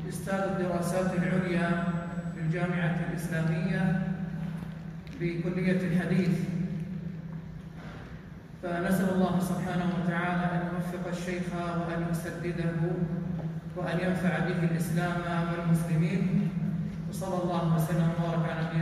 أستاذ الدراسات العليا بالجامعة الإسلامية بكلية الحديث. فنسأل الله سبحانه وتعالى أن يوفق الشيخ وأن يسدده وأن ينفع به الإسلام والمسلمين، وصلى الله وسلم وبارك على نبينا